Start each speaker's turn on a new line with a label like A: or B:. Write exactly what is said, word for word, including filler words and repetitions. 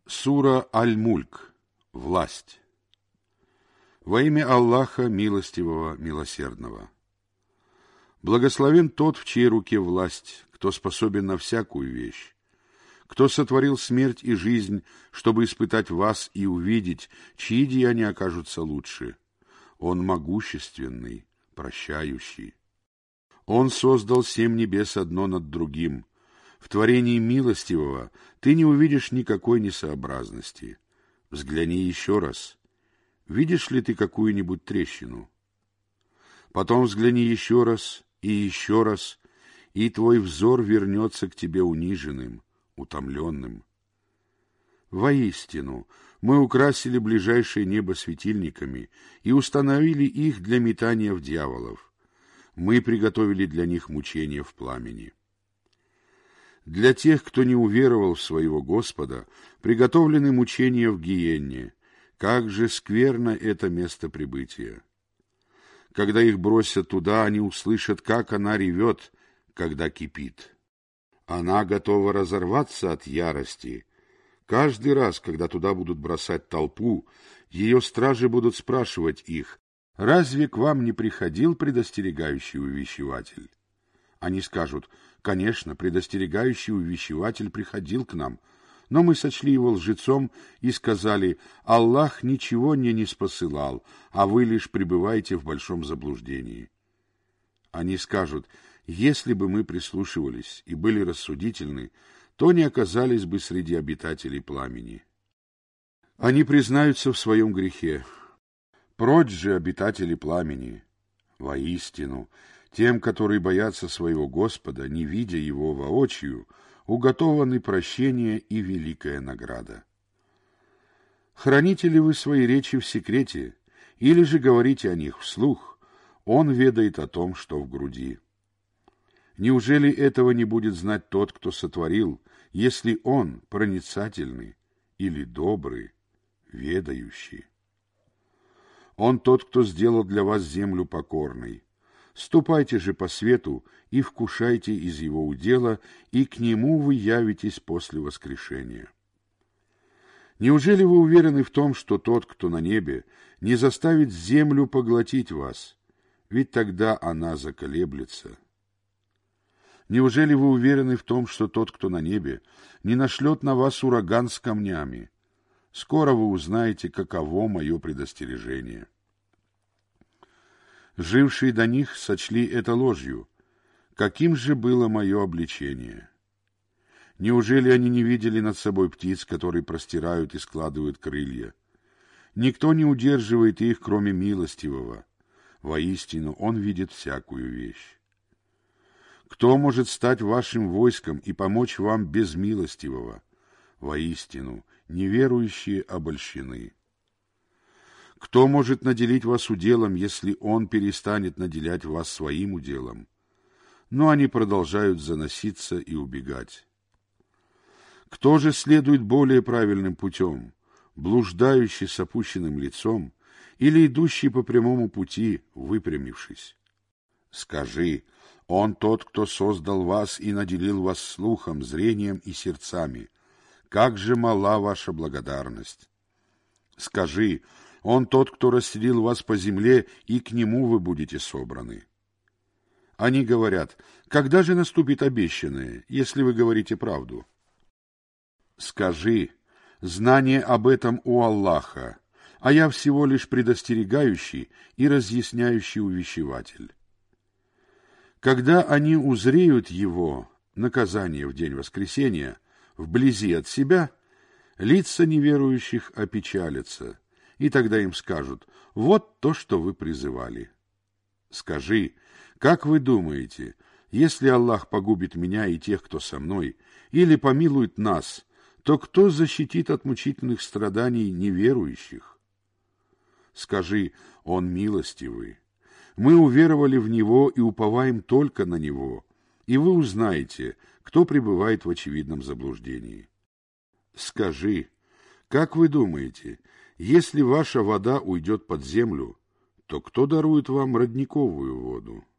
A: Сура Аль-Мульк. Власть. Во имя Аллаха Милостивого, Милосердного. Благословен тот, в чьей руке власть, кто способен на всякую вещь, кто сотворил смерть и жизнь, чтобы испытать вас и увидеть, чьи деяния окажутся лучше. Он могущественный, прощающий. Он создал семь небес одно над другим. В творении Милостивого ты не увидишь никакой несообразности. Взгляни еще раз. Видишь ли ты какую-нибудь трещину? Потом взгляни еще раз и еще раз, и твой взор вернется к тебе униженным, утомленным. Воистину, мы украсили ближайшее небо светильниками и установили их для метания в дьяволов. Мы приготовили для них мучения в пламени. Для тех, кто не уверовал в своего Господа, приготовлены мучения в гиенне. Как же скверно это место прибытия! Когда их бросят туда, они услышат, как она ревет, когда кипит. Она готова разорваться от ярости. Каждый раз, когда туда будут бросать толпу, ее стражи будут спрашивать их: «Разве к вам не приходил предостерегающий увещеватель?» Они скажут: «Конечно, предостерегающий увещеватель приходил к нам, но мы сочли его лжецом и сказали: Аллах ничего не ниспосылал, а вы лишь пребываете в большом заблуждении». Они скажут: «Если бы мы прислушивались и были рассудительны, то не оказались бы среди обитателей пламени». Они признаются в своем грехе. Прочь же, обитатели пламени! Воистину, тем, которые боятся своего Господа, не видя Его воочию, уготованы прощение и великая награда. Храните ли вы свои речи в секрете, или же говорите о них вслух? Он ведает о том, что в груди. Неужели этого не будет знать тот, кто сотворил, если он проницательный или добрый, ведающий? Он тот, кто сделал для вас землю покорной. Ступайте же по свету и вкушайте из его удела, и к нему вы явитесь после воскрешения. Неужели вы уверены в том, что тот, кто на небе, не заставит землю поглотить вас, ведь тогда она заколеблется? Неужели вы уверены в том, что тот, кто на небе, не нашлет на вас ураган с камнями? Скоро вы узнаете, каково мое предостережение. Жившие до них сочли это ложью. Каким же было мое обличение? Неужели они не видели над собой птиц, которые простирают и складывают крылья? Никто не удерживает их, кроме Милостивого. Воистину, он видит всякую вещь. Кто может стать вашим войском и помочь вам без Милостивого? Воистину, неверующие обольщены. Кто может наделить вас уделом, если он перестанет наделять вас своим уделом? Но они продолжают заноситься и убегать. Кто же следует более правильным путем, блуждающий с опущенным лицом или идущий по прямому пути, выпрямившись? Скажи: он тот, кто создал вас и наделил вас слухом, зрением и сердцами. Как же мала ваша благодарность! Скажи: он тот, кто расселил вас по земле, и к нему вы будете собраны. Они говорят: когда же наступит обещанное, если вы говорите правду? Скажи: знание об этом у Аллаха, а я всего лишь предостерегающий и разъясняющий увещеватель. Когда они узреют его, наказание в день воскресения, вблизи от себя, лица неверующих опечалятся, и тогда им скажут: вот то, что вы призывали. Скажи: как вы думаете, если Аллах погубит меня и тех, кто со мной, или помилует нас, то кто защитит от мучительных страданий неверующих? Скажи: он милостивый. Мы уверовали в Него и уповаем только на Него, и вы узнаете, кто пребывает в очевидном заблуждении. Скажи: как вы думаете, если ваша вода уйдет под землю, то кто дарует вам родниковую воду?